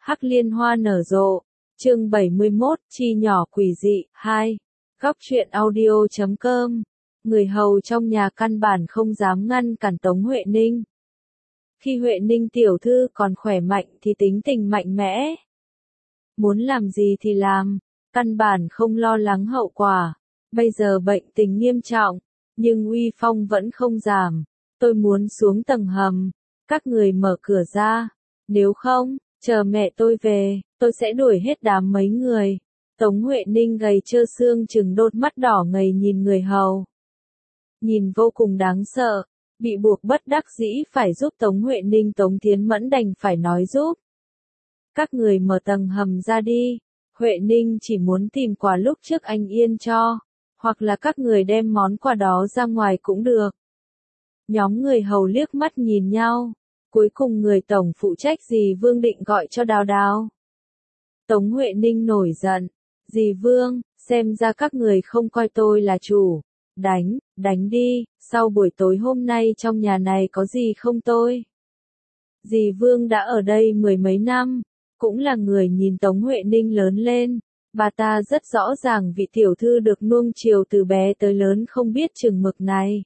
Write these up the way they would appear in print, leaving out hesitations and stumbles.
Hắc liên hoa nở rộ. Chương 71, chi nhỏ quỷ dị, 2. Góc truyện audio.com. Người hầu trong nhà căn bản không dám ngăn cản Tống Huệ Ninh. Khi Huệ Ninh tiểu thư còn khỏe mạnh thì tính tình mạnh mẽ. Muốn làm gì thì làm, căn bản không lo lắng hậu quả. Bây giờ bệnh tình nghiêm trọng, nhưng uy phong vẫn không giảm. Tôi muốn xuống tầng hầm, các người mở cửa ra. Nếu không, chờ mẹ tôi về, tôi sẽ đuổi hết đám mấy người. Tống Huệ Ninh gầy trơ xương trừng đôi mắt đỏ ngầy nhìn người hầu. Nhìn vô cùng đáng sợ, bị buộc bất đắc dĩ phải giúp Tống Huệ Ninh. Tống Thiến Mẫn đành phải nói giúp. Các người mở tầng hầm ra đi, Huệ Ninh chỉ muốn tìm quà lúc trước anh Yên cho, hoặc là các người đem món quà đó ra ngoài cũng được. Nhóm người hầu liếc mắt nhìn nhau, cuối cùng người tổng phụ trách dì Vương định gọi cho Đào Đào. Tống Huệ Ninh nổi giận, dì Vương, xem ra các người không coi tôi là chủ, đánh đi, sau buổi tối hôm nay trong nhà này có gì không tôi? Dì Vương đã ở đây mười mấy năm, cũng là người nhìn Tống Huệ Ninh lớn lên, bà ta rất rõ ràng vị tiểu thư được nuông chiều từ bé tới lớn không biết chừng mực này.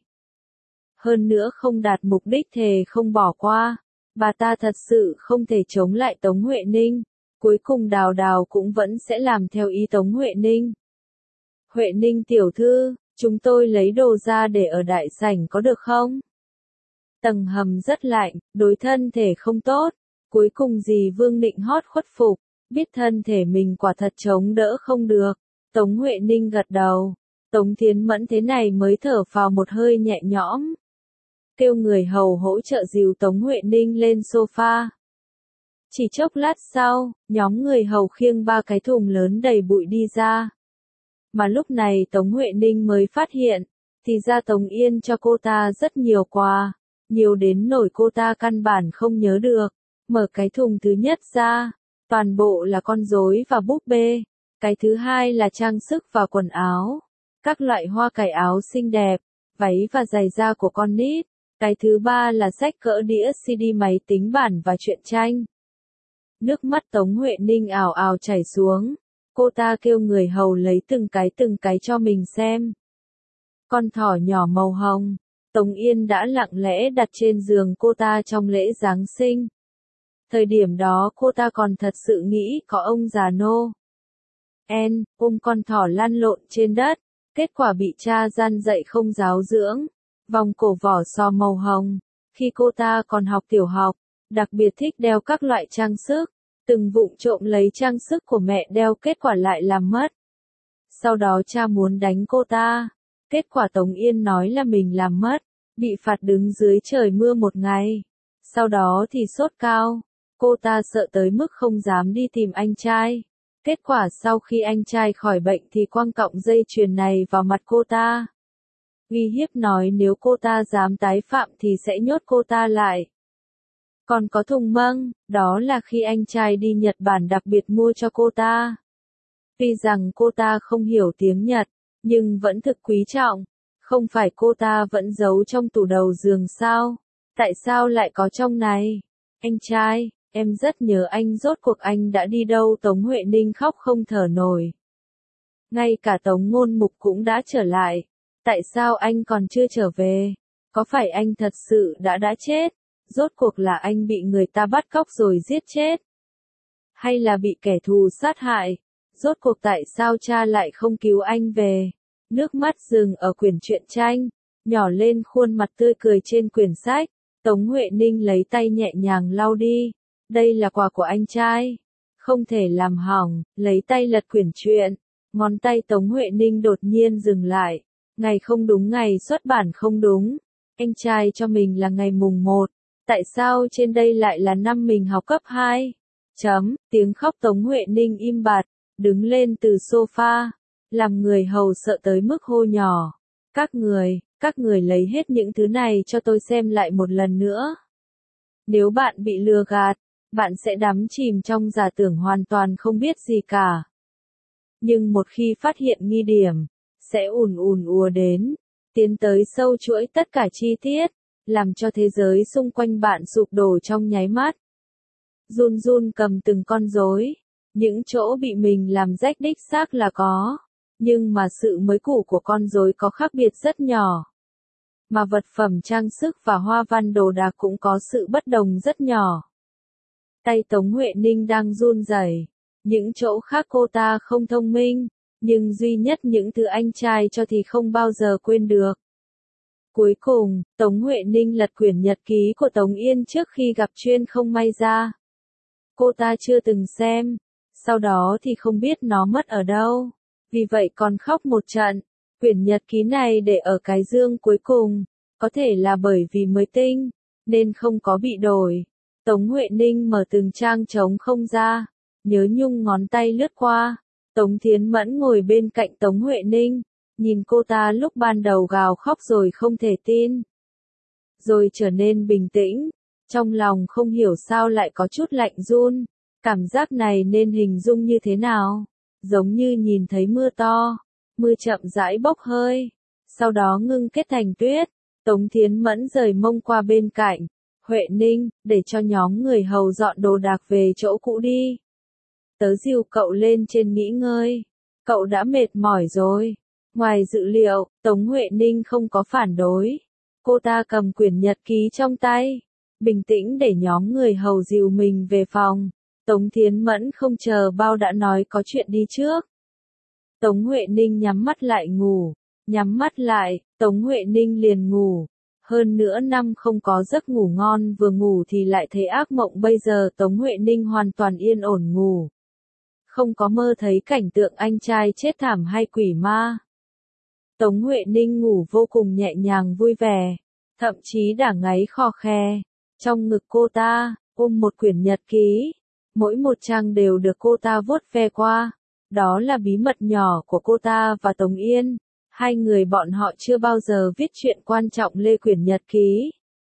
Hơn nữa không đạt mục đích thề không bỏ qua, bà ta thật sự không thể chống lại Tống Huệ Ninh, cuối cùng Đào Đào cũng vẫn sẽ làm theo ý Tống Huệ Ninh. Huệ Ninh tiểu thư, chúng tôi lấy đồ ra để ở đại sảnh có được không? Tầng hầm rất lạnh, đối thân thể không tốt, cuối cùng dì Vương định hót khuất phục, biết thân thể mình quả thật chống đỡ không được. Tống Huệ Ninh gật đầu, Tống Thiến Mẫn thế này mới thở phào một hơi nhẹ nhõm. Kêu người hầu hỗ trợ dìu Tống Huệ Ninh lên sofa. Chỉ chốc lát sau, nhóm người hầu khiêng 3 cái thùng lớn đầy bụi đi ra. Mà lúc này Tống Huệ Ninh mới phát hiện, thì ra Tống Yên cho cô ta rất nhiều quà, nhiều đến nỗi cô ta căn bản không nhớ được. Mở cái thùng thứ nhất ra, toàn bộ là con rối và búp bê. Cái thứ hai là trang sức và quần áo, các loại hoa cài áo xinh đẹp, váy và giày da của con nít. Cái thứ ba là sách cỡ đĩa CD, máy tính bảng và truyện tranh. Nước mắt Tống Huệ Ninh ào ào chảy xuống, cô ta kêu người hầu lấy từng cái cho mình xem. Con thỏ nhỏ màu hồng, Tống Yên đã lặng lẽ đặt trên giường cô ta trong lễ Giáng sinh. Thời điểm đó cô ta còn thật sự nghĩ có ông già Noel ôm con thỏ lăn lộn trên đất, kết quả bị cha gian dạy không giáo dưỡng. Vòng cổ vỏ sò màu hồng, khi cô ta còn học tiểu học, đặc biệt thích đeo các loại trang sức, từng vụng trộm lấy trang sức của mẹ đeo kết quả lại làm mất. Sau đó cha muốn đánh cô ta, kết quả Tống Yên nói là mình làm mất, bị phạt đứng dưới trời mưa một ngày. Sau đó thì sốt cao, cô ta sợ tới mức không dám đi tìm anh trai. Kết quả sau khi anh trai khỏi bệnh thì quăng cọng dây chuyền này vào mặt cô ta. Uy hiếp nói nếu cô ta dám tái phạm thì sẽ nhốt cô ta lại. Còn có thùng măng, đó là khi anh trai đi Nhật Bản đặc biệt mua cho cô ta. Tuy rằng cô ta không hiểu tiếng Nhật, nhưng vẫn thực quý trọng. Không phải cô ta vẫn giấu trong tủ đầu giường sao? Tại sao lại có trong này? Anh trai, em rất nhớ anh, rốt cuộc anh đã đi đâu? Tống Huệ Ninh khóc không thở nổi. Ngay cả Tống Ngôn Mục cũng đã trở lại. Tại sao anh còn chưa trở về? Có phải anh thật sự đã chết? Rốt cuộc là anh bị người ta bắt cóc rồi giết chết? Hay là bị kẻ thù sát hại? Rốt cuộc tại sao cha lại không cứu anh về? Nước mắt dừng ở quyển truyện tranh, nhỏ lên khuôn mặt tươi cười trên quyển sách. Tống Huệ Ninh lấy tay nhẹ nhàng lau đi. Đây là quà của anh trai. Không thể làm hỏng, lấy tay lật quyển truyện. Ngón tay Tống Huệ Ninh đột nhiên dừng lại. Ngày không đúng, ngày xuất bản không đúng. Anh trai cho mình là ngày mùng 1. Tại sao trên đây lại là năm mình học cấp 2? Tiếng khóc Tống Huệ Ninh im bặt, đứng lên từ sofa, làm người hầu sợ tới mức hô nhỏ. Các người lấy hết những thứ này cho tôi xem lại một lần nữa. Nếu bạn bị lừa gạt, bạn sẽ đắm chìm trong giả tưởng hoàn toàn không biết gì cả. Nhưng một khi phát hiện nghi điểm, sẽ ùn ùa đến, tiến tới sâu chuỗi tất cả chi tiết, làm cho thế giới xung quanh bạn sụp đổ trong nháy mắt. run run cầm từng con rối. Những chỗ bị mình làm rách đích xác là có, nhưng mà sự mới cũ của con rối có khác biệt rất nhỏ. Mà vật phẩm trang sức và hoa văn đồ đạc cũng có sự bất đồng rất nhỏ. Tay Tống Huệ Ninh đang run rẩy. Những chỗ khác cô ta không thông minh, nhưng duy nhất những thứ anh trai cho thì không bao giờ quên được. Cuối cùng, Tống Huệ Ninh lật quyển nhật ký của Tống Yên trước khi gặp chuyện không may ra. Cô ta chưa từng xem, sau đó thì không biết nó mất ở đâu, vì vậy còn khóc một trận. Quyển nhật ký này để ở cái dương cuối cùng, có thể là bởi vì mới tinh, nên không có bị đổi. Tống Huệ Ninh mở từng trang trống không ra, nhớ nhung ngón tay lướt qua. Tống Thiến Mẫn ngồi bên cạnh Tống Huệ Ninh, nhìn cô ta lúc ban đầu gào khóc rồi không thể tin. Rồi trở nên bình tĩnh, trong lòng không hiểu sao lại có chút lạnh run. Cảm giác này nên hình dung như thế nào? Giống như nhìn thấy mưa to, mưa chậm rãi bốc hơi, sau đó ngưng kết thành tuyết. Tống Thiến Mẫn rời mông qua bên cạnh. Huệ Ninh, để cho nhóm người hầu dọn đồ đạc về chỗ cũ đi. Tớ dìu cậu lên trên nghỉ ngơi. Cậu đã mệt mỏi rồi. Ngoài dự liệu, Tống Huệ Ninh không có phản đối. Cô ta cầm quyển nhật ký trong tay, bình tĩnh để nhóm người hầu dìu mình về phòng. Tống Thiến Mẫn không chờ bao đã nói có chuyện đi trước. Tống Huệ Ninh nhắm mắt lại ngủ. Nhắm mắt lại, Tống Huệ Ninh liền ngủ. Hơn nữa năm không có giấc ngủ ngon, vừa ngủ thì lại thấy ác mộng. Bây giờ Tống Huệ Ninh hoàn toàn yên ổn ngủ. Không có mơ thấy cảnh tượng anh trai chết thảm hay quỷ ma. Tống Huệ Ninh ngủ vô cùng nhẹ nhàng vui vẻ, thậm chí đã ngáy khò khè. Trong ngực cô ta, ôm một quyển nhật ký, mỗi một trang đều được cô ta vuốt ve qua. Đó là bí mật nhỏ của cô ta và Tống Yên. Hai người bọn họ chưa bao giờ viết chuyện quan trọng lên quyển nhật ký,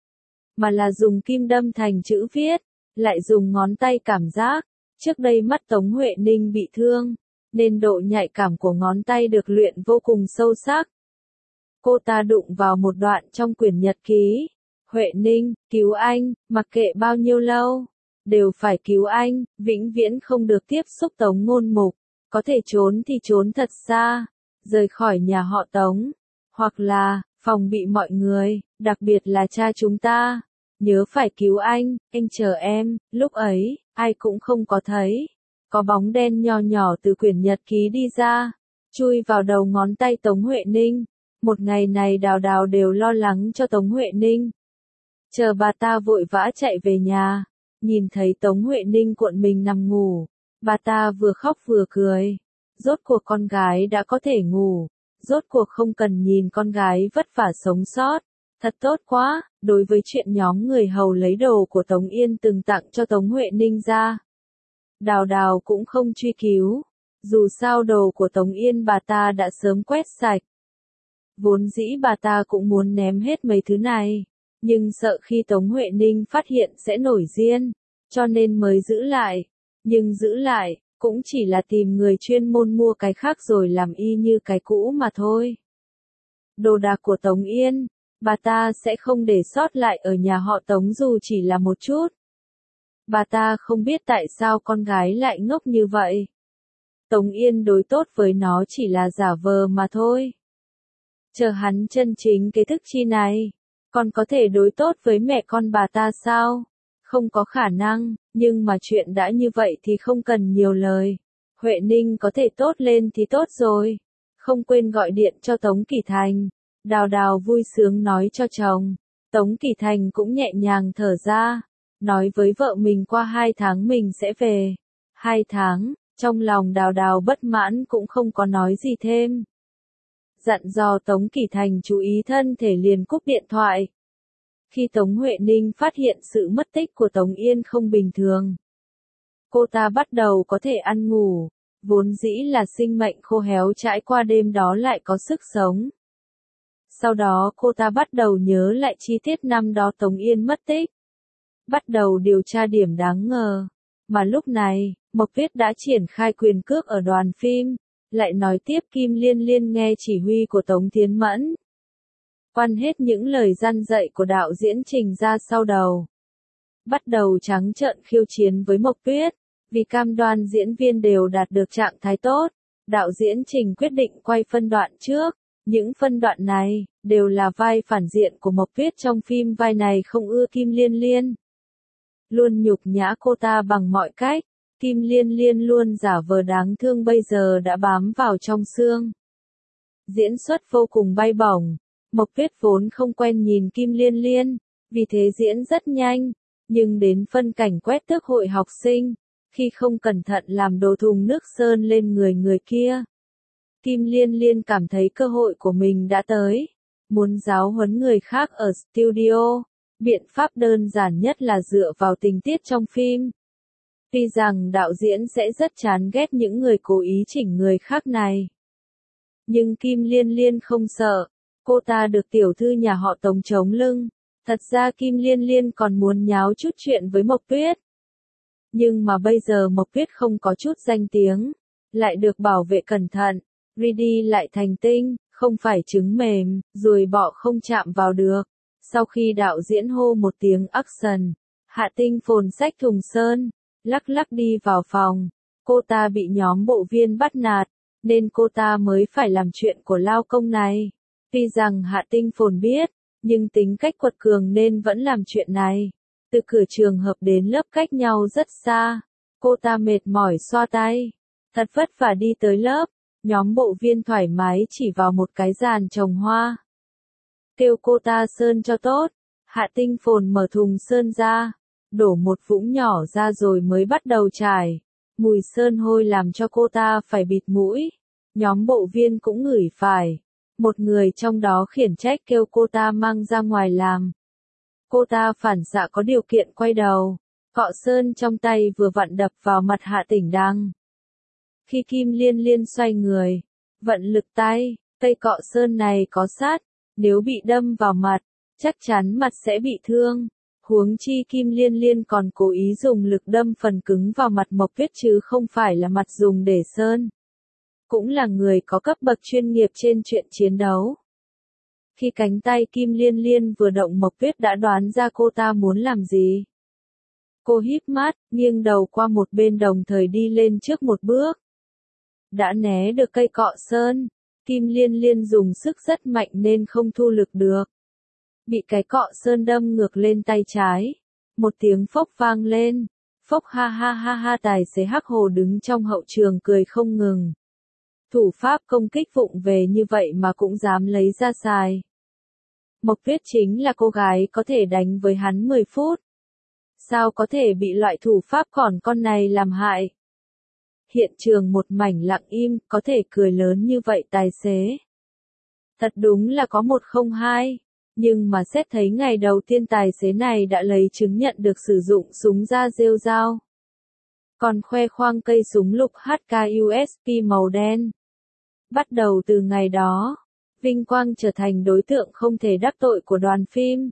mà là dùng kim đâm thành chữ viết, lại dùng ngón tay cảm giác. Trước đây mắt Tống Huệ Ninh bị thương, nên độ nhạy cảm của ngón tay được luyện vô cùng sâu sắc. Cô ta đụng vào một đoạn trong quyển nhật ký. Huệ Ninh, cứu anh, mặc kệ bao nhiêu lâu, đều phải cứu anh, vĩnh viễn không được tiếp xúc Tống Ngôn Mục. Có thể trốn thì trốn thật xa, rời khỏi nhà họ Tống, hoặc là, phòng bị mọi người, đặc biệt là cha chúng ta. Nhớ phải cứu anh chờ em. Lúc ấy, ai cũng không có thấy. Có bóng đen nho nhỏ từ quyển nhật ký đi ra, chui vào đầu ngón tay Tống Huệ Ninh. Một ngày này Đào Đào đều lo lắng cho Tống Huệ Ninh. Chờ bà ta vội vã chạy về nhà, nhìn thấy Tống Huệ Ninh cuộn mình nằm ngủ, bà ta vừa khóc vừa cười. Rốt cuộc con gái đã có thể ngủ, rốt cuộc không cần nhìn con gái vất vả sống sót. Thật tốt quá. Đối với chuyện nhóm người hầu lấy đồ của Tống Yên từng tặng cho Tống Huệ Ninh ra, Đào Đào cũng không truy cứu. Dù sao đồ của Tống Yên bà ta đã sớm quét sạch. Vốn dĩ bà ta cũng muốn ném hết mấy thứ này, nhưng sợ khi Tống Huệ Ninh phát hiện sẽ nổi điên, cho nên mới giữ lại. Nhưng giữ lại, cũng chỉ là tìm người chuyên môn mua cái khác rồi làm y như cái cũ mà thôi. Đồ đạc của Tống Yên, bà ta sẽ không để sót lại ở nhà họ Tống dù chỉ là một chút. Bà ta không biết tại sao con gái lại ngốc như vậy. Tống Yên đối tốt với nó chỉ là giả vờ mà thôi. Chờ hắn chân chính cái thức chi này, còn có thể đối tốt với mẹ con bà ta sao? Không có khả năng, nhưng mà chuyện đã như vậy thì không cần nhiều lời. Huệ Ninh có thể tốt lên thì tốt rồi. Không quên gọi điện cho Tống Kỳ Thành. Đào Đào vui sướng nói cho chồng. Tống Kỳ Thành cũng nhẹ nhàng thở ra, nói với vợ mình qua 2 tháng mình sẽ về. 2 tháng, trong lòng Đào Đào bất mãn cũng không có nói gì thêm. Dặn dò Tống Kỳ Thành chú ý thân thể liền cúp điện thoại. Khi Tống Huệ Ninh phát hiện sự mất tích của Tống Yên không bình thường, cô ta bắt đầu có thể ăn ngủ, vốn dĩ là sinh mệnh khô héo trải qua đêm đó lại có sức sống. Sau đó cô ta bắt đầu nhớ lại chi tiết năm đó Tống Yên mất tích, bắt đầu điều tra điểm đáng ngờ. Mà lúc này, Mộc Viết đã triển khai quyền cước ở đoàn phim, lại nói tiếp Kim Liên Liên nghe chỉ huy của Tống Thiến Mẫn. Quan hết những lời răn dạy của đạo diễn Trình ra sau đầu. bắt đầu trắng trợn khiêu chiến với Mộc Tuyết. Vì cam đoan diễn viên đều đạt được trạng thái tốt, đạo diễn Trình quyết định quay phân đoạn trước. Những phân đoạn này đều là vai phản diện của Mộc Tuyết trong phim. Vai này không ưa Kim Liên Liên, luôn nhục nhã cô ta bằng mọi cách. Kim Liên Liên luôn giả vờ đáng thương, bây giờ đã bám vào trong xương. Diễn xuất vô cùng bay bổng. Mộc Tuyết vốn không quen nhìn Kim Liên Liên, vì thế diễn rất nhanh, nhưng đến phân cảnh quét tước hội học sinh, khi không cẩn thận làm đổ thùng nước sơn lên người kia, Kim Liên Liên cảm thấy cơ hội của mình đã tới, muốn giáo huấn người khác ở studio. Biện pháp đơn giản nhất là dựa vào tình tiết trong phim. Tuy rằng đạo diễn sẽ rất chán ghét những người cố ý chỉnh người khác này, nhưng Kim Liên Liên không sợ. Cô ta được tiểu thư nhà họ Tống chống lưng. Thật ra Kim Liên Liên còn muốn nháo chút chuyện với Mộc Tuyết. Nhưng mà bây giờ Mộc Tuyết không có chút danh tiếng, lại được bảo vệ cẩn thận. Ready lại thành tinh, không phải trứng mềm, ruồi bọ không chạm vào được. Sau khi đạo diễn hô một tiếng action, Hạ Tinh Phồn xách thùng sơn, lắc lắc đi vào phòng. Cô ta bị nhóm bộ viên bắt nạt, nên cô ta mới phải làm chuyện của lao công này. Tuy rằng Hạ Tinh Phồn biết, nhưng tính cách quật cường nên vẫn làm chuyện này. Từ cửa trường hợp đến lớp cách nhau rất xa. Cô ta mệt mỏi xoa tay. Thật vất vả đi tới lớp. Nhóm bộ viên thoải mái chỉ vào một cái giàn trồng hoa. Kêu cô ta sơn cho tốt. Hạ Tinh Phồn mở thùng sơn ra. Đổ một vũng nhỏ ra rồi mới bắt đầu trải. Mùi sơn hôi làm cho cô ta phải bịt mũi. Nhóm bộ viên cũng ngửi phải. Một người trong đó khiển trách kêu cô ta mang ra ngoài làm. Cô ta phản xạ có điều kiện quay đầu, cọ sơn trong tay vừa vặn đập vào mặt Hạ Tỉnh Đăng. Khi Kim Liên Liên xoay người, vận lực tay, cây cọ sơn này có sát, nếu bị đâm vào mặt, chắc chắn mặt sẽ bị thương. Huống chi Kim Liên Liên còn cố ý dùng lực đâm phần cứng vào mặt Mộc Tuyết chứ không phải là mặt dùng để sơn. Cũng là người có cấp bậc chuyên nghiệp trên chuyện chiến đấu. Khi cánh tay Kim Liên Liên vừa động, Mộc Tuyết đã đoán ra cô ta muốn làm gì. Cô híp mắt, nghiêng đầu qua một bên đồng thời đi lên trước một bước. Đã né được cây cọ sơn, Kim Liên Liên dùng sức rất mạnh nên không thu lực được. Bị cái cọ sơn đâm ngược lên tay trái. Một tiếng phốc vang lên. Phốc ha ha ha ha, tài xế Hắc Hồ đứng trong hậu trường cười không ngừng. Thủ pháp công kích vụng về như vậy mà cũng dám lấy ra xài. Mộc Tuyết chính là cô gái có thể đánh với hắn 10 phút. Sao có thể bị loại thủ pháp còn con này làm hại? Hiện trường một mảnh lặng im, có thể cười lớn như vậy tài xế. Thật đúng là có 102, nhưng mà xét thấy ngày đầu tiên tài xế này đã lấy chứng nhận được sử dụng súng da rêu dao. Còn khoe khoang cây súng lục HK USP màu đen. Bắt đầu từ ngày đó, Vinh Quang trở thành đối tượng không thể đắc tội của đoàn phim.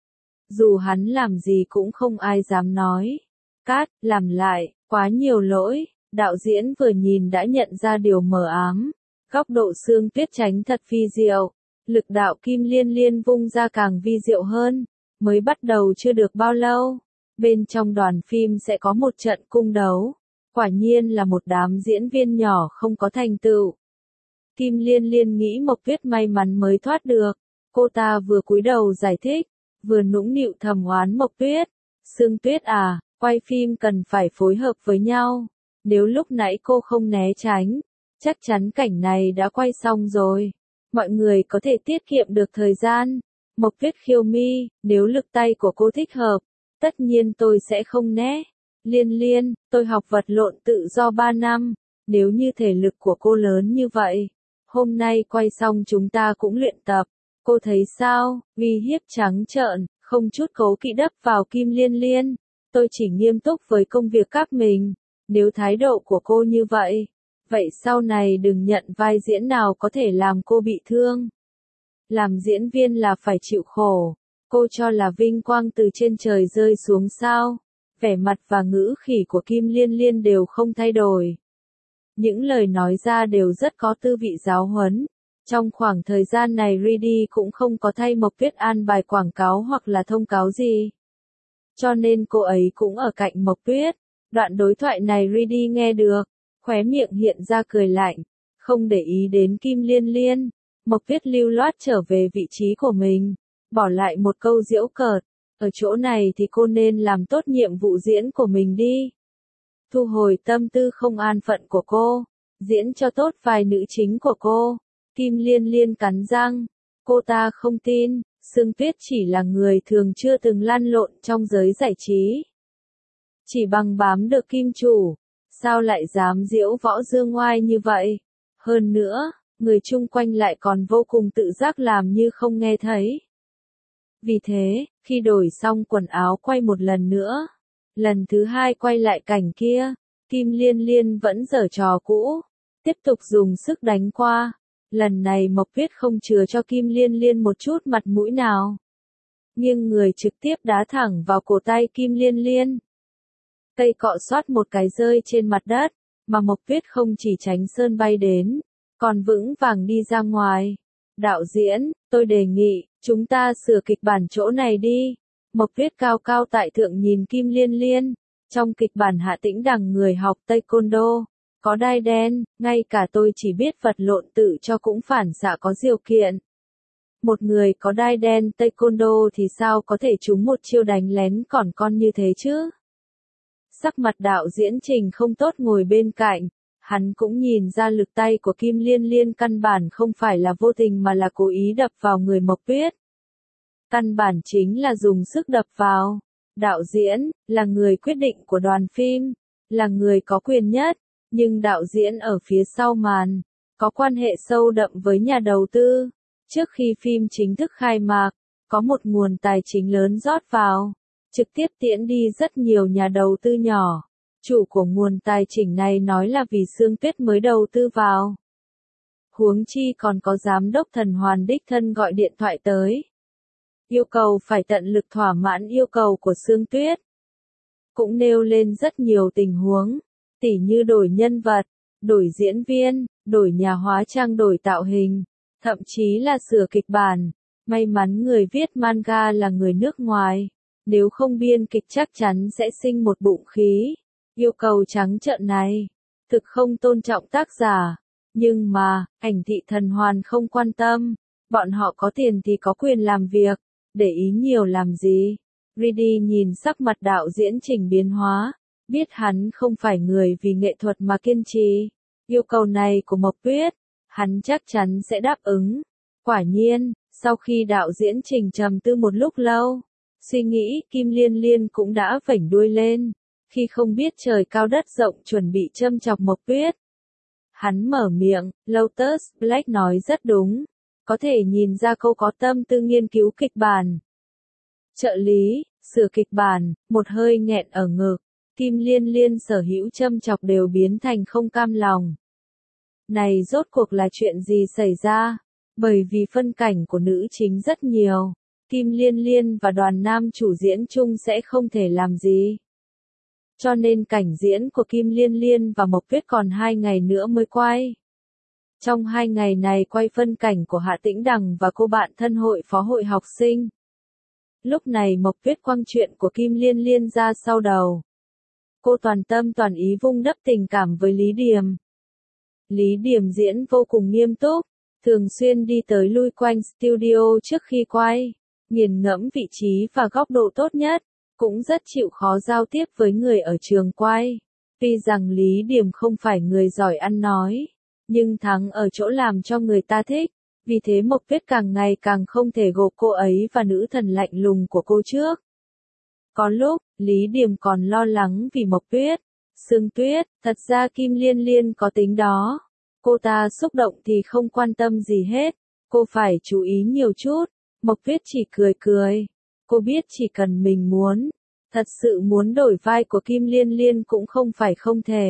Dù hắn làm gì cũng không ai dám nói. Cát, làm lại, quá nhiều lỗi, đạo diễn vừa nhìn đã nhận ra điều mờ ám. Góc độ Sương Tuyết tránh thật vi diệu, lực đạo Kim Liên Liên vung ra càng vi diệu hơn. Mới bắt đầu chưa được bao lâu, bên trong đoàn phim sẽ có một trận cung đấu. Quả nhiên là một đám diễn viên nhỏ không có thành tựu. Kim Liên Liên nghĩ Mộc Tuyết may mắn mới thoát được. Cô ta vừa cúi đầu giải thích, vừa nũng nịu thầm oán Mộc Tuyết. Sương Tuyết à, quay phim cần phải phối hợp với nhau. Nếu lúc nãy cô không né tránh, chắc chắn cảnh này đã quay xong rồi. Mọi người có thể tiết kiệm được thời gian. Mộc Tuyết khiêu mi, nếu lực tay của cô thích hợp, tất nhiên tôi sẽ không né. Liên Liên, tôi học vật lộn tự do 3 năm. Nếu như thể lực của cô lớn như vậy, hôm nay quay xong chúng ta cũng luyện tập. Cô thấy sao? Uy hiếp trắng trợn, không chút cố kỵ đắp vào Kim Liên Liên. Tôi chỉ nghiêm túc với công việc các mình. Nếu thái độ của cô như vậy, vậy sau này đừng nhận vai diễn nào có thể làm cô bị thương. Làm diễn viên là phải chịu khổ. Cô cho là vinh quang từ trên trời rơi xuống sao? Vẻ mặt và ngữ khí của Kim Liên Liên đều không thay đổi. Những lời nói ra đều rất có tư vị giáo huấn. Trong khoảng thời gian này Ready cũng không có thay Mộc Tuyết an bài quảng cáo hoặc là thông cáo gì. cho nên cô ấy cũng ở cạnh Mộc Tuyết. Đoạn đối thoại này Rudy nghe được, khóe miệng hiện ra cười lạnh, không để ý đến Kim Liên Liên. Mộc Tuyết lưu loát trở về vị trí của mình, bỏ lại một câu giễu cợt, ở chỗ này thì cô nên làm tốt nhiệm vụ diễn của mình đi. Thu hồi tâm tư không an phận của cô, diễn cho tốt vai nữ chính của cô. Kim Liên Liên cắn răng, cô ta không tin, Sương Tuyết chỉ là người thường chưa từng lăn lộn trong giới giải trí. Chỉ bằng bám được kim chủ, sao lại dám giễu võ dương ngoai như vậy? Hơn nữa, người chung quanh lại còn vô cùng tự giác làm như không nghe thấy. Vì thế, khi đổi xong quần áo quay một lần nữa, lần thứ hai quay lại cảnh kia, Kim Liên Liên vẫn giở trò cũ, tiếp tục dùng sức đánh qua. Lần này Mộc Tuyết không chừa cho Kim Liên Liên một chút mặt mũi nào. Nhưng người trực tiếp đá thẳng vào cổ tay Kim Liên Liên. Cây cọ xoát một cái rơi trên mặt đất, mà Mộc Tuyết không chỉ tránh sơn bay đến, còn vững vàng đi ra ngoài. Đạo diễn, tôi đề nghị, chúng ta sửa kịch bản chỗ này đi. Mộc Tuyết cao cao tại thượng nhìn Kim Liên Liên. Trong kịch bản Hạ Tĩnh Đằng người học Taekwondo, có đai đen, ngay cả tôi chỉ biết vật lộn tự cho cũng phản xạ có điều kiện. Một người có đai đen Taekwondo thì sao có thể trúng một chiêu đánh lén còn con như thế chứ? Sắc mặt đạo diễn Trình không tốt ngồi bên cạnh, hắn cũng nhìn ra lực tay của Kim Liên Liên căn bản không phải là vô tình mà là cố ý đập vào người Mộc Tuyết. Căn bản chính là dùng sức đập vào. Đạo diễn, là người quyết định của đoàn phim, là người có quyền nhất, nhưng đạo diễn ở phía sau màn, có quan hệ sâu đậm với nhà đầu tư. Trước khi phim chính thức khai mạc, có một nguồn tài chính lớn rót vào, trực tiếp tiễn đi rất nhiều nhà đầu tư nhỏ. Chủ của nguồn tài chính này nói là vì Sương Tuyết mới đầu tư vào. Huống chi còn có giám đốc Thần Hoàn đích thân gọi điện thoại tới. Yêu cầu phải tận lực thỏa mãn yêu cầu của Sương Tuyết. Cũng nêu lên rất nhiều tình huống, tỉ như đổi nhân vật, đổi diễn viên, đổi nhà hóa trang, đổi tạo hình, thậm chí là sửa kịch bản. May mắn người viết manga là người nước ngoài, nếu không biên kịch chắc chắn sẽ sinh một bụng khí. Yêu cầu trắng trợn này, thực không tôn trọng tác giả. Nhưng mà, ảnh thị Thần Hoàn không quan tâm, bọn họ có tiền thì có quyền làm việc, để ý nhiều làm gì. Rudy nhìn sắc mặt đạo diễn Trình biến hóa, biết hắn không phải người vì nghệ thuật mà kiên trì. Yêu cầu này của Mộc Tuyết, hắn chắc chắn sẽ đáp ứng. Quả nhiên, sau khi đạo diễn Trình trầm tư một lúc lâu, suy nghĩ, Kim Liên Liên cũng đã vểnh đuôi lên, khi không biết trời cao đất rộng chuẩn bị châm chọc Mộc Tuyết. Hắn mở miệng, Lotus Black nói rất đúng, có thể nhìn ra cô có tâm tư nghiên cứu kịch bản. Trợ lý, sửa kịch bản, một hơi nghẹn ở ngực, Kim Liên Liên sở hữu châm chọc đều biến thành không cam lòng. Này rốt cuộc là chuyện gì xảy ra? Bởi vì phân cảnh của nữ chính rất nhiều, Kim Liên Liên và đoàn nam chủ diễn chung sẽ không thể làm gì. Cho nên cảnh diễn của Kim Liên Liên và Mộc Tuyết còn 2 ngày nữa mới quay. Trong 2 ngày này quay phân cảnh của Hạ Tĩnh Đằng và cô bạn thân hội phó hội học sinh. Lúc này Mộc Tuyết quăng chuyện của Kim Liên Liên ra sau đầu. Cô toàn tâm toàn ý vun đắp tình cảm với Lý Điềm. Lý Điềm diễn vô cùng nghiêm túc, thường xuyên đi tới lui quanh studio trước khi quay, nghiền ngẫm vị trí và góc độ tốt nhất, cũng rất chịu khó giao tiếp với người ở trường quay. Tuy rằng Lý Điềm không phải người giỏi ăn nói, nhưng thắng ở chỗ làm cho người ta thích, vì thế Mộc Tuyết càng ngày càng không thể gộp cô ấy và nữ thần lạnh lùng của cô trước. Có lúc, Lý Điềm còn lo lắng vì Mộc Tuyết. Sương Tuyết, thật ra Kim Liên Liên có tính đó. Cô ta xúc động thì không quan tâm gì hết, cô phải chú ý nhiều chút. Mộc Tuyết chỉ cười cười. Cô biết chỉ cần mình muốn, thật sự muốn đổi vai của Kim Liên Liên cũng không phải không thể.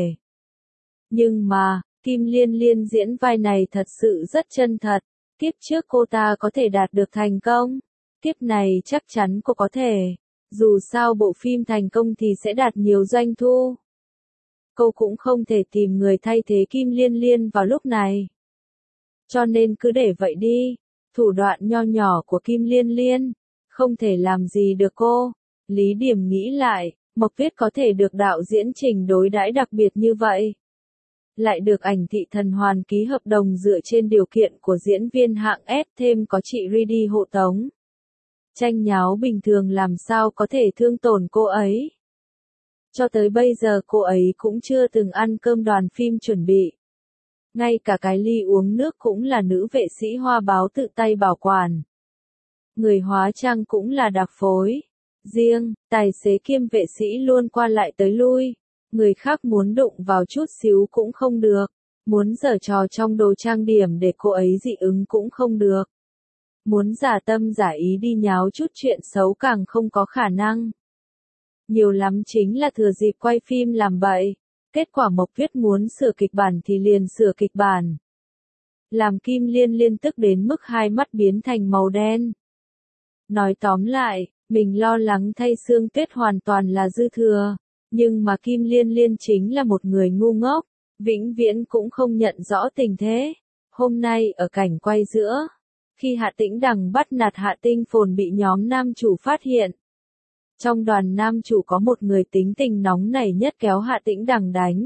Nhưng mà, Kim Liên Liên diễn vai này thật sự rất chân thật. Kiếp trước cô ta có thể đạt được thành công, kiếp này chắc chắn cô có thể. Dù sao bộ phim thành công thì sẽ đạt nhiều doanh thu. Cô cũng không thể tìm người thay thế Kim Liên Liên vào lúc này. Cho nên cứ để vậy đi. Thủ đoạn nho nhỏ của Kim Liên Liên không thể làm gì được cô. Lý Điểm nghĩ lại, Mộc Tuyết có thể được đạo diễn Trình đối đãi đặc biệt như vậy. Lại được ảnh thị thần hoàn ký hợp đồng dựa trên điều kiện của diễn viên hạng S, thêm có chị Rudy hộ tống. Tranh nháo bình thường làm sao có thể thương tổn cô ấy. Cho tới bây giờ cô ấy cũng chưa từng ăn cơm đoàn phim chuẩn bị. Ngay cả cái ly uống nước cũng là nữ vệ sĩ Hoa Báo tự tay bảo quản. Người hóa trang cũng là đặc phối. Riêng, tài xế kiêm vệ sĩ luôn qua lại tới lui. Người khác muốn đụng vào chút xíu cũng không được. Muốn giở trò trong đồ trang điểm để cô ấy dị ứng cũng không được. Muốn giả tâm giả ý đi nháo chút chuyện xấu càng không có khả năng. Nhiều lắm chính là thừa dịp quay phim làm bậy. Kết quả Mộc Tuyết muốn sửa kịch bản thì liền sửa kịch bản. Làm Kim Liên Liên tức đến mức hai mắt biến thành màu đen. Nói tóm lại, mình lo lắng thay Sương Tuyết hoàn toàn là dư thừa. Nhưng mà Kim Liên Liên chính là một người ngu ngốc, vĩnh viễn cũng không nhận rõ tình thế. Hôm nay ở cảnh quay giữa, khi Hạ Tĩnh Đằng bắt nạt Hạ Tinh Phồn bị nhóm nam chủ phát hiện. Trong đoàn nam chủ có một người tính tình nóng nảy nhất kéo Hạ Tĩnh Đằng đánh.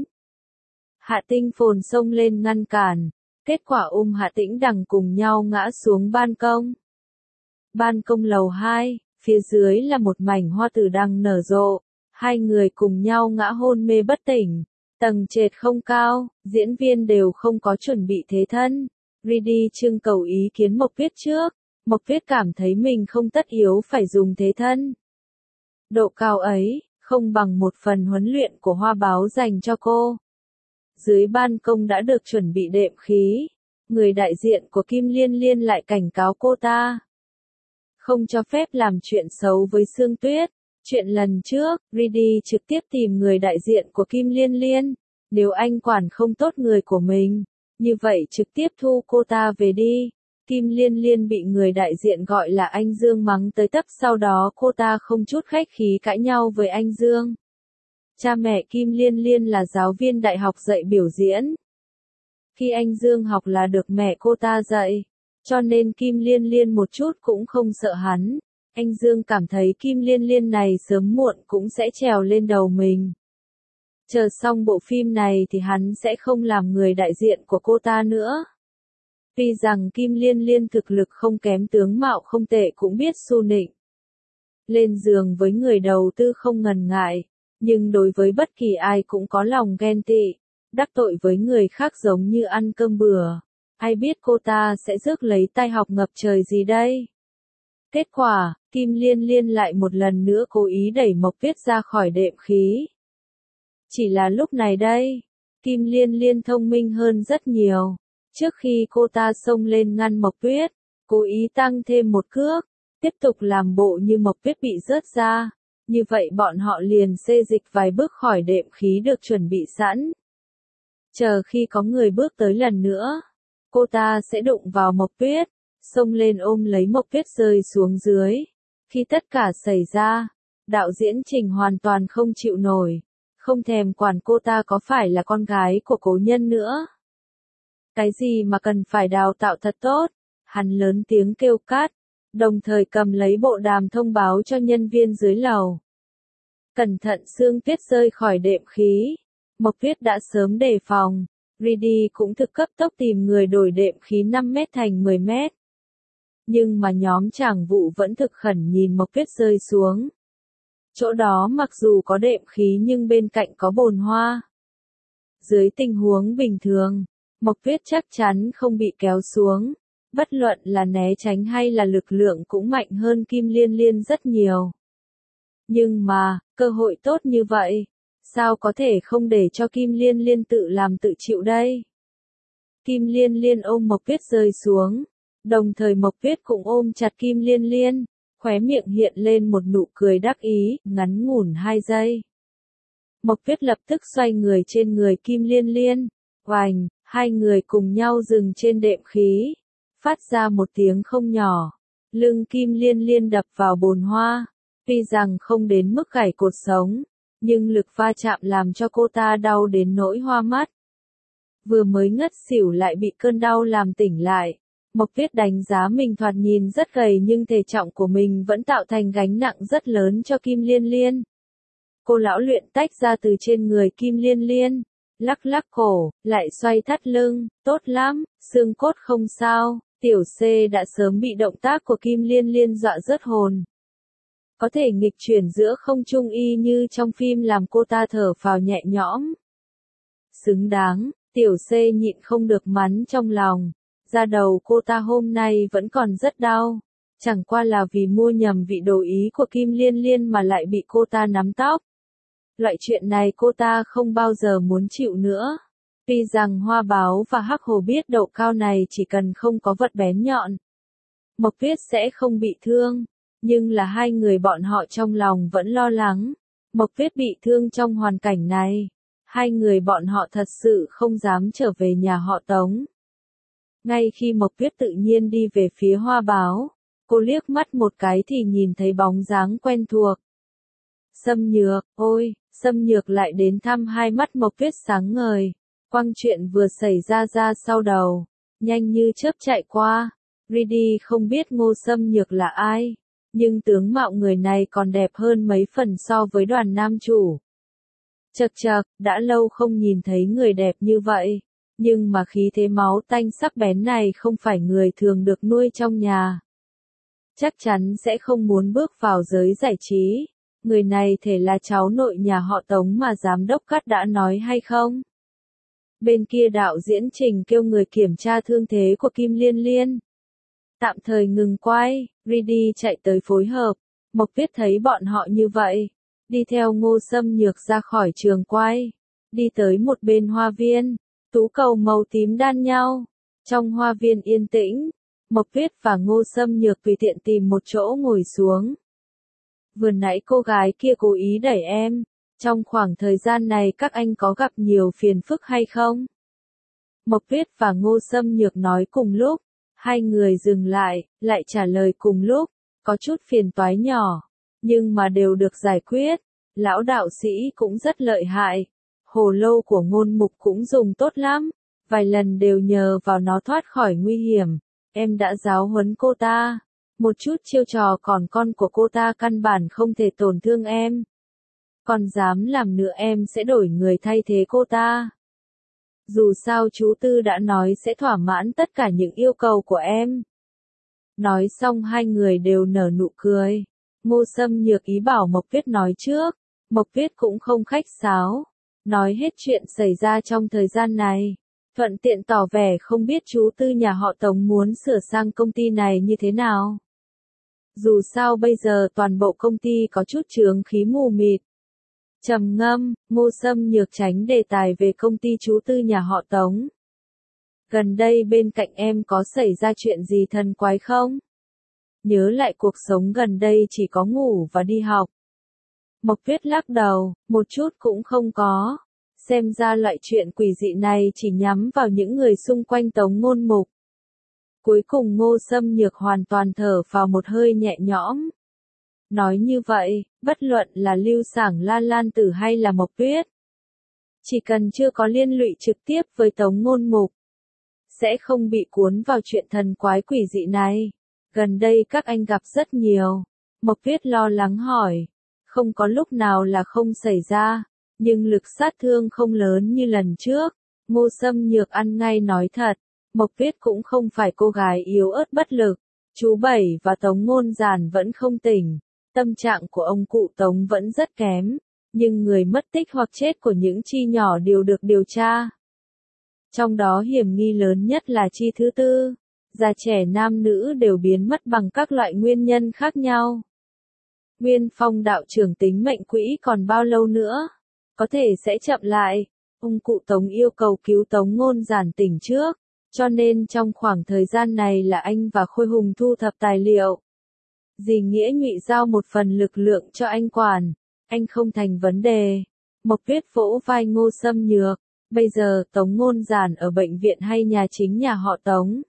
Hạ Tinh Phồn xông lên ngăn cản, kết quả Hạ Tĩnh Đằng cùng nhau ngã xuống ban công. Ban công lầu 2, phía dưới là một mảnh hoa tử đang nở rộ, hai người cùng nhau ngã hôn mê bất tỉnh. Tầng trệt không cao, diễn viên đều không có chuẩn bị thế thân. Rudy trưng cầu ý kiến Mộc Tuyết trước, Mộc Tuyết cảm thấy mình không tất yếu phải dùng thế thân. Độ cao ấy, không bằng một phần huấn luyện của Hoa Báo dành cho cô. Dưới ban công đã được chuẩn bị đệm khí, người đại diện của Kim Liên Liên lại cảnh cáo cô ta. Không cho phép làm chuyện xấu với Sương Tuyết. Chuyện lần trước, Rudy trực tiếp tìm người đại diện của Kim Liên Liên. Nếu anh quản không tốt người của mình, như vậy trực tiếp thu cô ta về đi. Kim Liên Liên bị người đại diện gọi là anh Dương mắng tới tấp, sau đó cô ta không chút khách khí cãi nhau với anh Dương. Cha mẹ Kim Liên Liên là giáo viên đại học dạy biểu diễn. Khi anh Dương học là được mẹ cô ta dạy, cho nên Kim Liên Liên một chút cũng không sợ hắn. Anh Dương cảm thấy Kim Liên Liên này sớm muộn cũng sẽ trèo lên đầu mình. Chờ xong bộ phim này thì hắn sẽ không làm người đại diện của cô ta nữa. Tuy rằng Kim Liên Liên thực lực không kém, tướng mạo không tệ, cũng biết xu nịnh. Lên giường với người đầu tư không ngần ngại, nhưng đối với bất kỳ ai cũng có lòng ghen tị, đắc tội với người khác giống như ăn cơm bừa. Ai biết cô ta sẽ rước lấy tai họa ngập trời gì đây? Kết quả, Kim Liên Liên lại một lần nữa cố ý đẩy Mộc Tuyết ra khỏi đệm khí. Chỉ là lúc này đây, Kim Liên Liên thông minh hơn rất nhiều. Trước khi cô ta xông lên ngăn Mộc Tuyết, cố ý tăng thêm một cước, tiếp tục làm bộ như Mộc Tuyết bị rớt ra. Như vậy bọn họ liền xê dịch vài bước khỏi đệm khí được chuẩn bị sẵn. Chờ khi có người bước tới lần nữa, cô ta sẽ đụng vào Mộc Tuyết, xông lên ôm lấy Mộc Tuyết rơi xuống dưới. Khi tất cả xảy ra, đạo diễn Trình hoàn toàn không chịu nổi, không thèm quản cô ta có phải là con gái của cố nhân nữa. Cái gì mà cần phải đào tạo thật tốt, hắn lớn tiếng kêu cắt, đồng thời cầm lấy bộ đàm thông báo cho nhân viên dưới lầu. Cẩn thận Sương Tuyết rơi khỏi đệm khí. Mộc Tuyết đã sớm đề phòng, Rudy cũng thực cấp tốc tìm người đổi đệm khí 5 mét thành 10 mét. Nhưng mà nhóm tràng vụ vẫn thực khẩn nhìn Mộc Tuyết rơi xuống. Chỗ đó mặc dù có đệm khí nhưng bên cạnh có bồn hoa. Dưới tình huống bình thường, Mộc Tuyết chắc chắn không bị kéo xuống. Bất luận là né tránh hay là lực lượng cũng mạnh hơn Kim Liên Liên rất nhiều. Nhưng mà, cơ hội tốt như vậy, sao có thể không để cho Kim Liên Liên tự làm tự chịu đây? Kim Liên Liên ôm Mộc Tuyết rơi xuống, đồng thời Mộc Tuyết cũng ôm chặt Kim Liên Liên, khóe miệng hiện lên một nụ cười đắc ý, ngắn ngủn 2 giây. Mộc Tuyết lập tức xoay người trên người Kim Liên Liên, oành, hai người cùng nhau dừng trên đệm khí, phát ra một tiếng không nhỏ. Lưng Kim Liên Liên đập vào bồn hoa, tuy rằng không đến mức gãy cột sống, nhưng lực va chạm làm cho cô ta đau đến nỗi hoa mắt. Vừa mới ngất xỉu lại bị cơn đau làm tỉnh lại, Mộc Tuyết đánh giá mình thoạt nhìn rất gầy nhưng thể trọng của mình vẫn tạo thành gánh nặng rất lớn cho Kim Liên Liên. Cô lão luyện tách ra từ trên người Kim Liên Liên, lắc lắc cổ, lại xoay thắt lưng, tốt lắm, xương cốt không sao. Tiểu C đã sớm bị động tác của Kim Liên Liên dọa rớt hồn. Có thể nghịch chuyển giữa không trung y như trong phim làm cô ta thở phào nhẹ nhõm. Xứng đáng, Tiểu C nhịn không được mắng trong lòng. Da đầu cô ta hôm nay vẫn còn rất đau. Chẳng qua là vì mua nhầm vị đồ ý của Kim Liên Liên mà lại bị cô ta nắm tóc. Loại chuyện này cô ta không bao giờ muốn chịu nữa. Tuy rằng Hoa Báo và Hắc Hồ biết độ cao này chỉ cần không có vật bén nhọn, Mộc Tuyết sẽ không bị thương. Nhưng là hai người bọn họ trong lòng vẫn lo lắng. Mộc Tuyết bị thương trong hoàn cảnh này. Hai người bọn họ thật sự không dám trở về nhà họ Tống. Ngay khi Mộc Tuyết tự nhiên đi về phía Hoa Báo, cô liếc mắt một cái thì nhìn thấy bóng dáng quen thuộc. Sâm Nhược, ôi, Sâm Nhược lại đến thăm, hai mắt Mộc Tuyết sáng ngời. Quăng chuyện vừa xảy ra sau đầu, nhanh như chớp chạy qua. Ridi không biết Ngô Sâm Nhược là ai, nhưng tướng mạo người này còn đẹp hơn mấy phần so với Đoàn nam chủ. Chậc chậc, đã lâu không nhìn thấy người đẹp như vậy, nhưng mà khí thế máu tanh sắc bén này không phải người thường được nuôi trong nhà. Chắc chắn sẽ không muốn bước vào giới giải trí. Người này thể là cháu nội nhà họ Tống mà giám đốc Cát đã nói hay không? Bên kia đạo diễn Trình kêu người kiểm tra thương thế của Kim Liên Liên. Tạm thời ngừng quay, Ridi chạy tới phối hợp. Mộc Tuyết thấy bọn họ như vậy, đi theo Ngô Sâm Nhược ra khỏi trường quay, đi tới một bên hoa viên, tú cầu màu tím đan nhau. Trong hoa viên yên tĩnh, Mộc Tuyết và Ngô Sâm Nhược tùy tiện tìm một chỗ ngồi xuống. Vừa nãy cô gái kia cố ý đẩy em, trong khoảng thời gian này các anh có gặp nhiều phiền phức hay không? Mộc Tuyết và Ngô Sâm Nhược nói cùng lúc, hai người dừng lại trả lời cùng lúc, có chút phiền toái nhỏ, nhưng mà đều được giải quyết. Lão đạo sĩ cũng rất lợi hại, hồ lô của Ngôn Mục cũng dùng tốt lắm, vài lần đều nhờ vào nó thoát khỏi nguy hiểm, em đã giáo huấn cô ta. Một chút chiêu trò còn con của cô ta căn bản không thể tổn thương em. Còn dám làm nữa em sẽ đổi người thay thế cô ta. Dù sao chú Tư đã nói sẽ thỏa mãn tất cả những yêu cầu của em. Nói xong hai người đều nở nụ cười. Ngô Sâm Nhược ý bảo Mộc Tuyết nói trước. Mộc Tuyết cũng không khách sáo, nói hết chuyện xảy ra trong thời gian này. Thuận tiện tỏ vẻ không biết chú Tư nhà họ Tống muốn sửa sang công ty này như thế nào. Dù sao bây giờ toàn bộ công ty có chút chướng khí mù mịt. Trầm ngâm, Ngô Sâm Nhược tránh đề tài về công ty chú Tư nhà họ Tống. Gần đây bên cạnh em có xảy ra chuyện gì thần quái không? Nhớ lại cuộc sống gần đây chỉ có ngủ và đi học. Mộc Tuyết lắc đầu, một chút cũng không có. Xem ra loại chuyện quỷ dị này chỉ nhắm vào những người xung quanh Tống Ngôn Mục. Cuối cùng Ngô Sâm Nhược hoàn toàn thở vào một hơi nhẹ nhõm. Nói như vậy, bất luận là Lưu Sảng Lan Tử hay là Mộc Tuyết, chỉ cần chưa có liên lụy trực tiếp với Tống Ngôn Mục, sẽ không bị cuốn vào chuyện thần quái quỷ dị này. Gần đây các anh gặp rất nhiều. Mộc Tuyết lo lắng hỏi. Không có lúc nào là không xảy ra, nhưng lực sát thương không lớn như lần trước. Ngô Sâm Nhược ăn ngay nói thật. Mộc Tuyết cũng không phải cô gái yếu ớt bất lực. Chú Bảy và Tống Ngôn Giản vẫn không tỉnh. Tâm trạng của ông cụ Tống vẫn rất kém. Nhưng người mất tích hoặc chết của những chi nhỏ đều được điều tra. Trong đó hiểm nghi lớn nhất là chi thứ tư. Già trẻ nam nữ đều biến mất bằng các loại nguyên nhân khác nhau. Nguyên Phong đạo trưởng tính mệnh quỹ còn bao lâu nữa? Có thể sẽ chậm lại. Ông cụ Tống yêu cầu cứu Tống Ngôn Giản tỉnh trước, cho nên trong khoảng thời gian này là anh và Khôi Hùng thu thập tài liệu. Dì Nghĩa Nhụy giao một phần lực lượng cho anh quản, anh không thành vấn đề. Mộc Tuyết vỗ vai Ngô Sâm Nhược, bây giờ Tống Ngôn Giản ở bệnh viện hay nhà chính nhà họ Tống?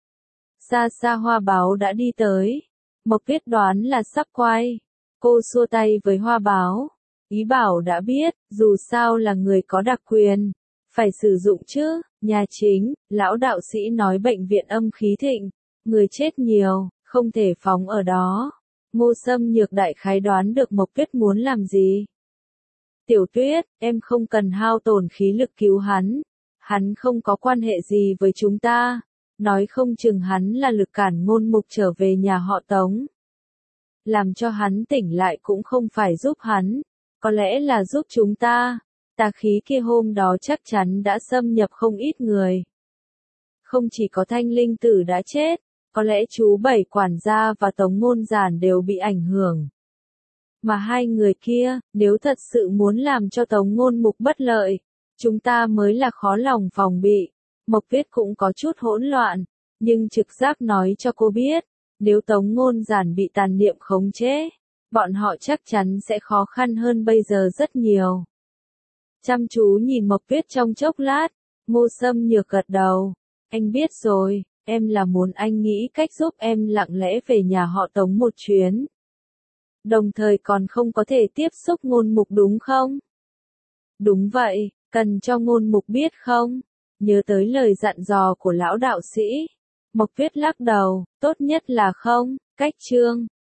Xa xa Hoa Báo đã đi tới. Mộc Tuyết đoán là sắp quay. Cô xua tay với Hoa Báo, ý bảo đã biết, dù sao là người có đặc quyền, phải sử dụng chứ. Nhà chính, lão đạo sĩ nói bệnh viện âm khí thịnh, Người chết nhiều, không thể phóng ở đó. Ngô Sâm Nhược đại khái đoán được Mộc Tuyết muốn làm gì. Tiểu Tuyết, em không cần hao tổn khí lực cứu hắn. Hắn không có quan hệ gì với chúng ta. Nói không chừng hắn là lực cản Ngôn Mục trở về nhà họ Tống. Làm cho hắn tỉnh lại cũng không phải giúp hắn. Có lẽ là giúp chúng ta. Tà khí kia hôm đó chắc chắn đã xâm nhập không ít người. Không chỉ có Thanh Linh Tử đã chết, có lẽ chú Bảy quản gia và Tống Ngôn Giản đều bị ảnh hưởng. Mà hai người kia, nếu thật sự muốn làm cho Tống Ngôn Mục bất lợi, chúng ta mới là khó lòng phòng bị. Mộc Tuyết cũng có chút hỗn loạn, nhưng trực giác nói cho cô biết, nếu Tống Ngôn Giản bị tàn niệm khống chế, bọn họ chắc chắn sẽ khó khăn hơn bây giờ rất nhiều. Chăm chú nhìn Mộc Tuyết trong chốc lát, Ngô Sâm Nhược gật đầu. Anh biết rồi, em là muốn anh nghĩ cách giúp em lặng lẽ về nhà họ Tống một chuyến. Đồng thời còn không có thể tiếp xúc Ngôn Mục đúng không? Đúng vậy, cần cho Ngôn Mục biết không? Nhớ tới lời dặn dò của lão đạo sĩ. Mộc Tuyết lắc đầu, tốt nhất là không, cách chương.